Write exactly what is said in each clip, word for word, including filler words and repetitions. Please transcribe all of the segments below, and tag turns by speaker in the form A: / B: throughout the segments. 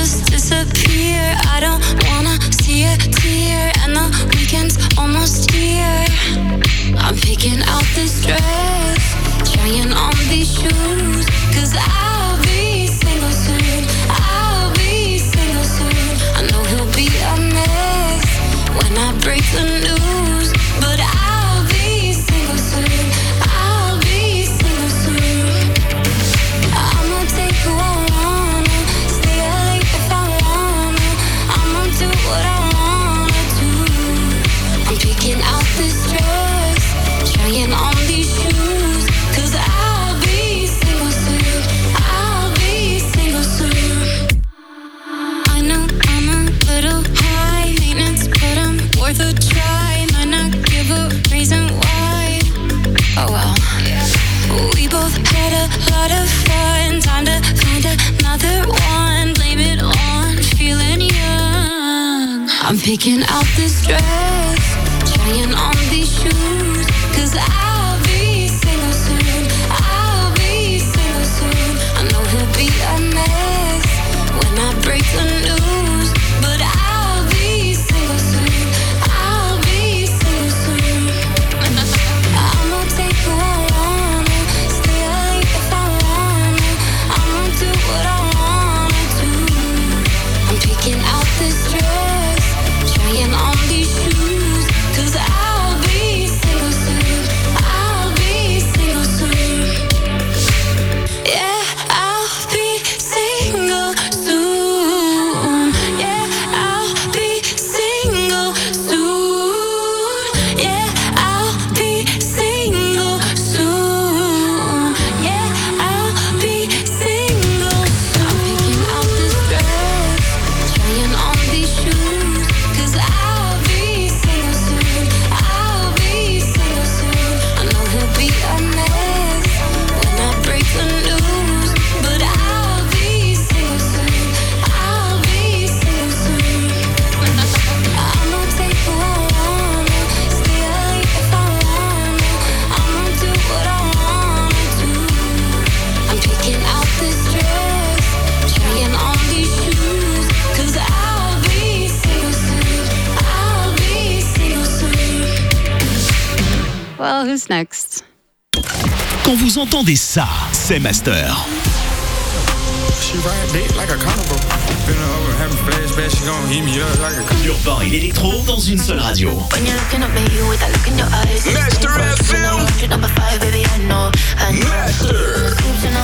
A: just disappear. I don't wanna see a tear, and the weekend's almost here. I'm picking out this dress, trying on these shoes, cause I'll be single soon. I'll be single soon. I know he'll be a mess when I break the news, but I'll be single soon. I'll be single soon. I'ma take who I wanna, stay up late if I wanna. I'ma do what I wanna do. I'm picking out this dress, trying on these shoes, cause I'll be single soon. I'll be single soon. I know I'm a little high maintenance, but I'm worth a try. Might not give a reason why. Oh well. We both had a lot of fun. Time to find another one. Blame it on feeling young. I'm picking out this dress, trying on these shoes, cause I'll be single soon. I'll be single soon. I know he'll be a mess when I break the news, but I'll be single soon. I'll be single soon. I'ma take who I wanna, stay up late if I wanna. I'ma do what I wanna do. I'm picking out this dress, trying on these shoes, cause I'll be single soon. I'll be single soon. Yeah, I'll be single soon. Yeah, I'll be single soon. Yeah, I'll be single soon. Yeah, I'll be single. I'm picking out this dress, trying on these shoes, cause I'll be single soon. I'll be single soon. I know he'll be a mess when I break the news, but I'll be single soon. I'll be single soon. I'ma take who I wanna, stay up late if I wanna. I'ma do what I wanna do. I'm picking out this dress, trying on these shoes, cause I'll be single soon. I'll be single soon.
B: Well, who's next?
C: Quand vous entendez ça, c'est Master.
D: She ride dick like a carnival. Been over having flashbacks, she gon' heat me up like a
C: Urbain et l'électro dans une seule radio.
E: When you're looking at me with that look in your eyes,
D: Master F M.
E: you're number five, baby, I know. I know.
D: Master.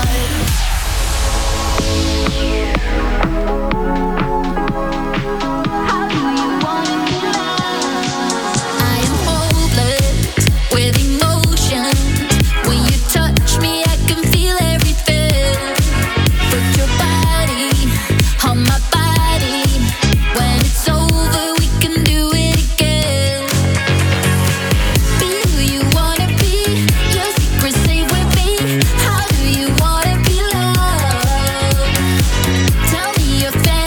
E: I am hopeless with emotion. When you touch me, I can feel everything. Put your body on my body. When it's over, we can do it again. Be who you wanna be. Your secret safe with me. How do you wanna be loved? Tell me your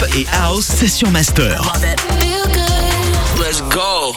C: hip-hop et house, c'est sur Master.
F: Let's go.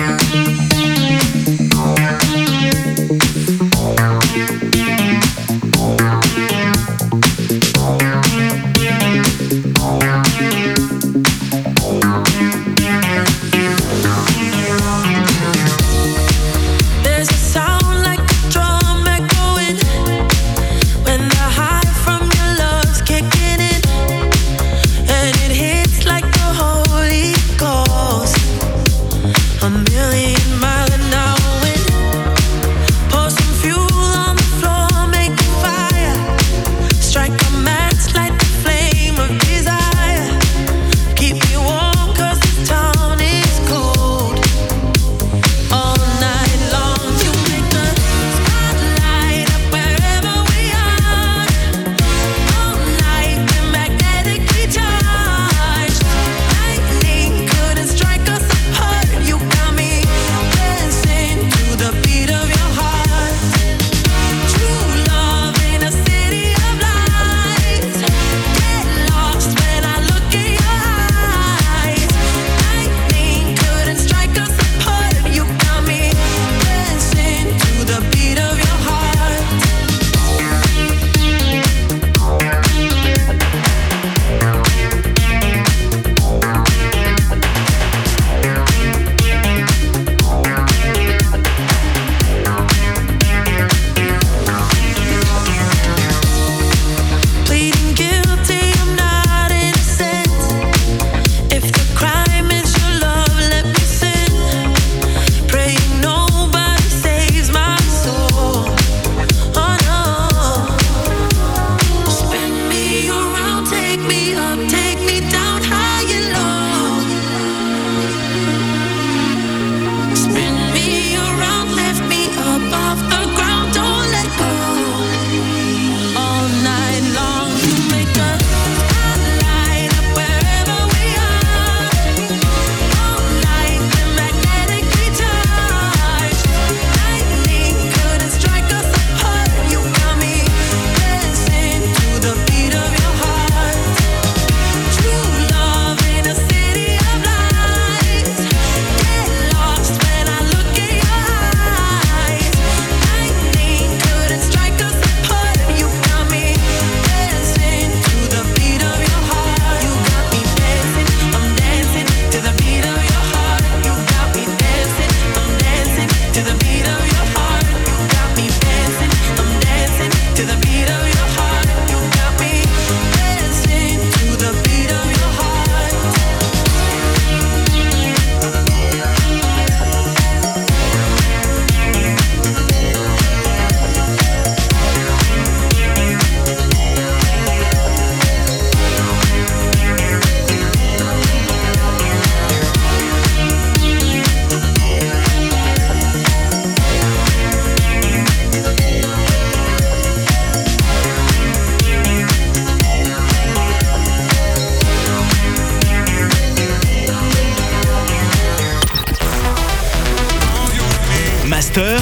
C: Master,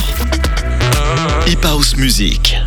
C: Hip House Music.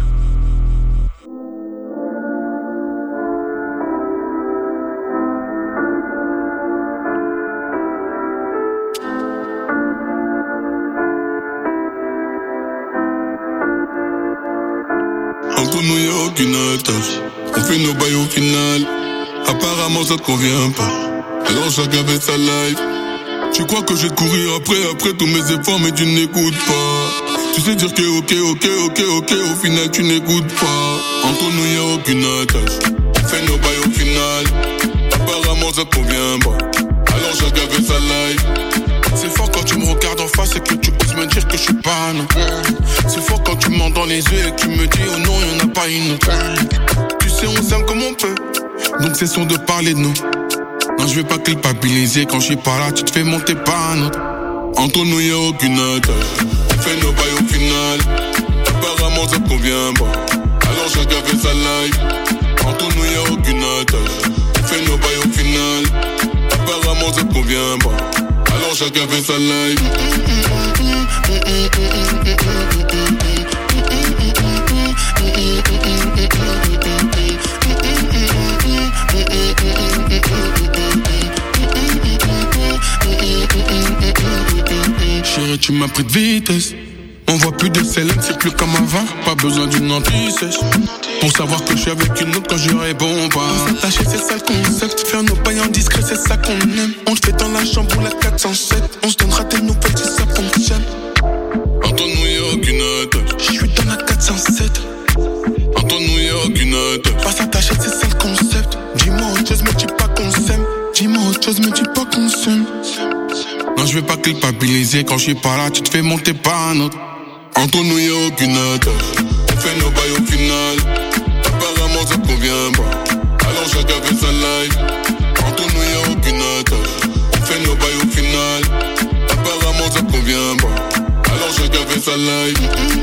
G: Entre nous y'a aucune attache, on fait nos bails au final. Apparemment ça te convient pas, alors chacun fait sa life. Tu crois que je vais te courir après, après tous mes efforts, mais tu n'écoutes pas. Tu sais dire que ok, ok, ok, ok, au final tu n'écoutes pas. Entre nous y'a aucune attache, on fait nos bails au final. Apparemment ça te convient pas, alors chacun fait sa life. C'est fort quand tu me regardes en face et que tu oses me dire que je suis pas non. C'est fort quand tu mens dans les yeux et que tu me dis oh non y'en a pas une autre. Tu sais on s'aime comme on peut, donc cessons de parler de nous. Non je vais pas culpabiliser, quand je suis pas là tu te fais monter pas notre. Entre nous y'a aucune attache, on fait nos bails au final. Apparemment ça te convient pas, alors chacun fait sa life. Entre nous y'a aucune attache, on fait nos bails au final. Apparemment ça te convient pas, alors chacun fait sa life. tu m'as pris de vitesse. On voit plus de Célène, c'est plus comme avant. Pas besoin d'une anti-sèche pour savoir que je suis avec une autre quand je réponds pas. S'attacher, c'est ça le concept. Faire nos pailles en discret, c'est ça qu'on aime. On le fait dans la chambre ou la quatre cent sept. On se donnera des nouvelles si ça fonctionne. Entre-nous, y'a aucune attache. Je suis dans la quatre cent sept. Entre-nous, y'a aucune attache. Pas s'attacher, c'est ça le concept. Dis-moi autre chose, mais dis pas qu'on s'aime. Dis-moi autre chose, mais dis pas qu'on s'aime. Non, je vais pas culpabiliser. Quand je suis pas là, tu te fais monter par un autre. Entre nous y'a aucune attache. On fait nos bails au final. Apparemment ça convient pas. Alors chacun fait sa life. Entre nous y'a aucune attache. On fait nos bails au final. Apparemment ça convient pas. Alors chacun fait sa life.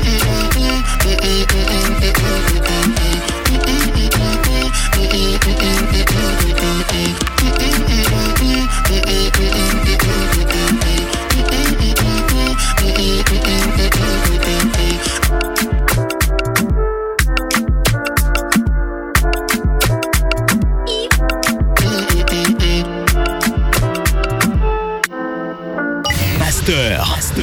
C: Master. Master.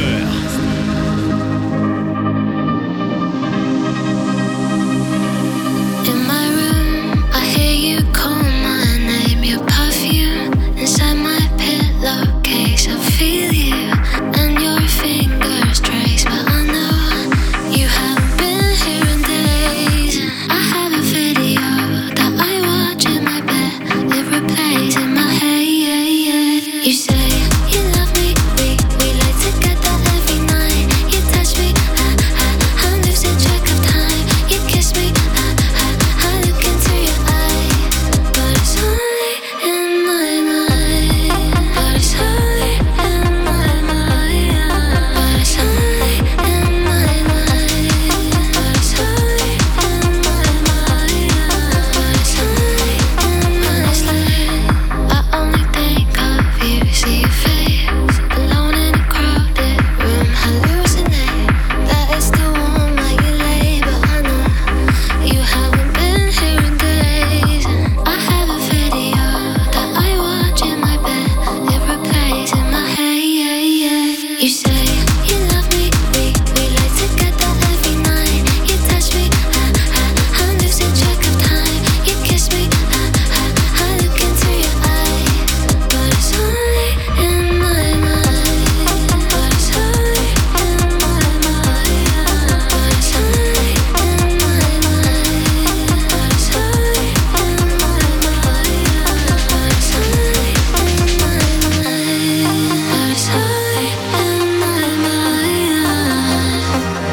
E: In my room, I hear you call my name, your perfume inside my pillowcase. I feel you and your fingers trace, but I know you haven't been here in days. I have a video that I watch in my bed, it replays in my head. You say you love me, we we like together every night. You touch me, I I I'm losing track of time. You kiss me, I I I look into your eye, but it's only in my mind. But it's only in my mind. But it's only in my mind. But it's only in my mind. But it's only in my mind. I only think of you, see your face alone in a crowded room, hallucinate. That is the one where you lay, but I know you haven't been here in days. I have a video that I watch in my bed, it replays in my head. You say you love me, we we like together every night. You touch me, I I I'm losing track of time. You kiss me, I I I look into your eye, but it's only in my mind. But it's only in my mind. But it's only in my mind. But it's only in my mind. But it's only in my mind. But it's only in my mind.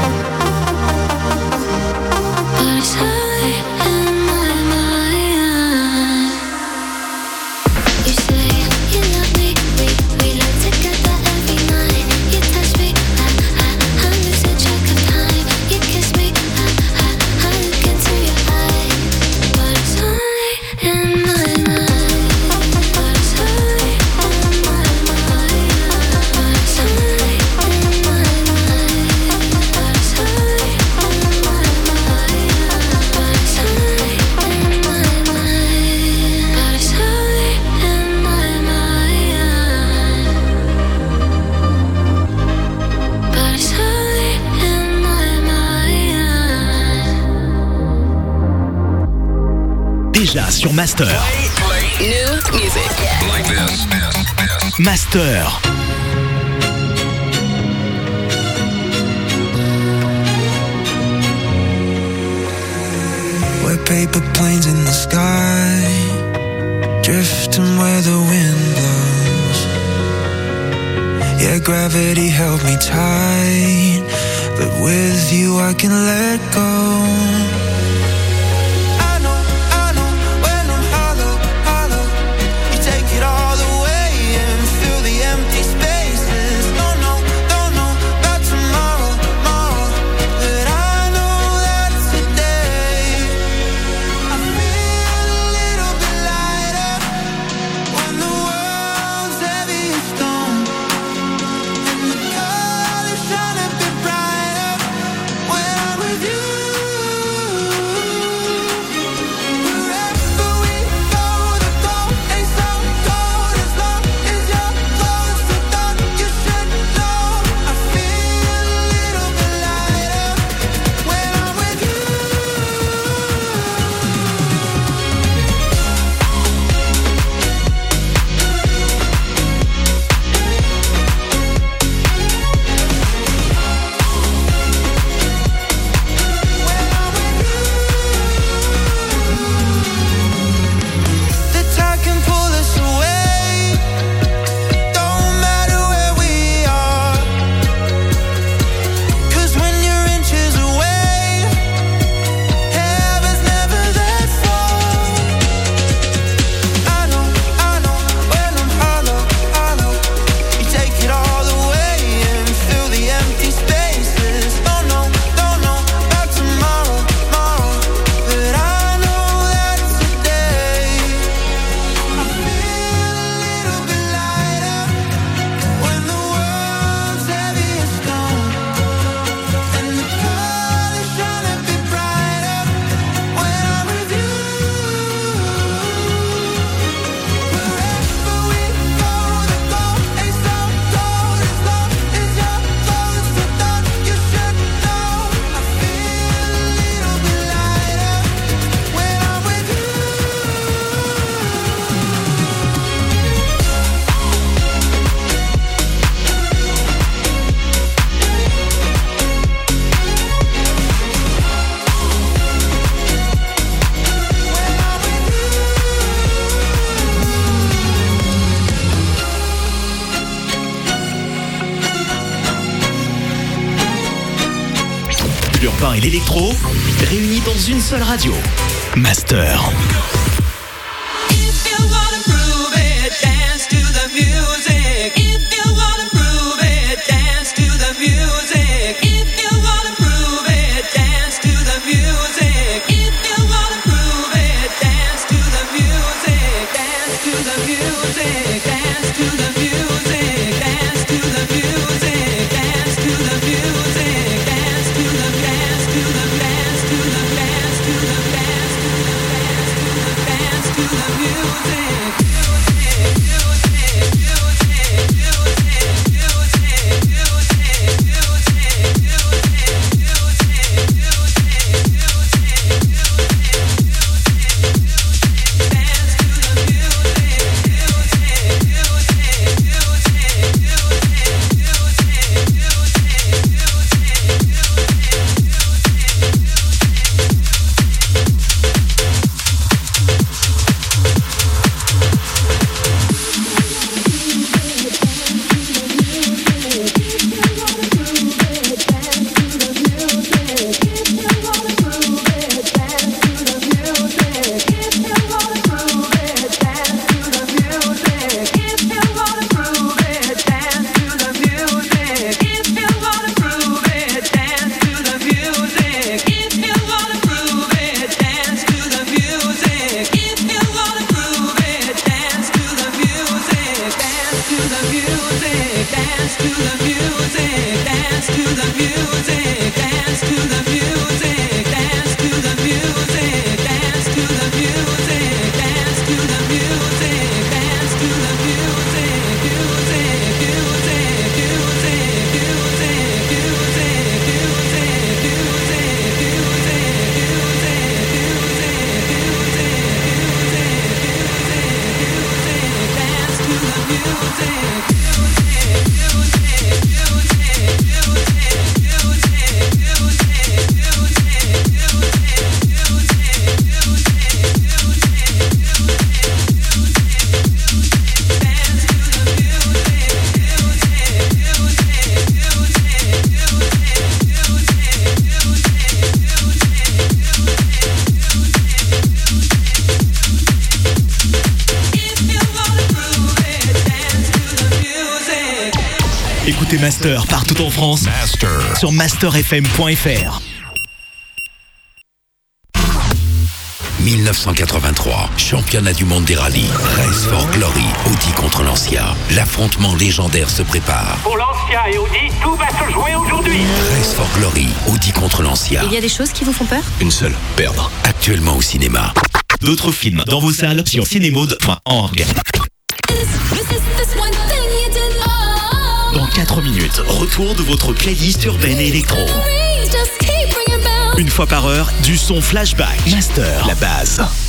E: But it's only in my mind. You say you love me, we we like together every night. You touch me, I I I'm losing track of time. You kiss me, I I I look into your eye, but it's only in my mind. But it's only in my mind. But it's only in my mind. But it's only in my mind. But it's only in my mind. But it's only in my mind. But it's only in my mind.
C: Déjà sur Master.
F: New music. Like this.
C: Master.
H: We're paper planes in the sky, drifting where the wind blows. Yeah, gravity held me tight, but with you I can let go. I know, I know, when I'm hollow, hollow, you take it all away and fill the empty spaces. Don't know, don't know about tomorrow, tomorrow, but I know that today I feel a little bit lighter when the world's heavy as stone, and the colors shine a bit brighter when I'm with you.
C: urbain et l'électro, réunis dans une seule radio. Master.
H: If you wanna prove it, dance to the music. If you wanna prove it, dance to the music. If you wanna prove it, dance to the music. If you wanna prove it, dance to the music. Dance to the music. Dance to the music. Dance to the music. Dance to the music. Dance to the dance to the dance to the dance to the dance to the dance to the dance to the music.
C: Écoutez Master partout en France. Master. Sur master f m point f r.
I: dix-neuf cent quatre-vingt-trois, championnat du monde des rallyes. Race for Glory, Audi contre Lancia. L'affrontement légendaire se prépare.
J: Pour Lancia et Audi, tout va se jouer aujourd'hui.
I: Race for Glory, Audi contre Lancia.
B: Il y a des choses qui vous font peur ?
I: Une seule, perdre. Actuellement au cinéma.
C: D'autres films dans vos salles sur cinémode point org. Dans quatre minutes, retour de votre playlist urbaine et électro. Une fois par heure, du son flashback. Master, la base.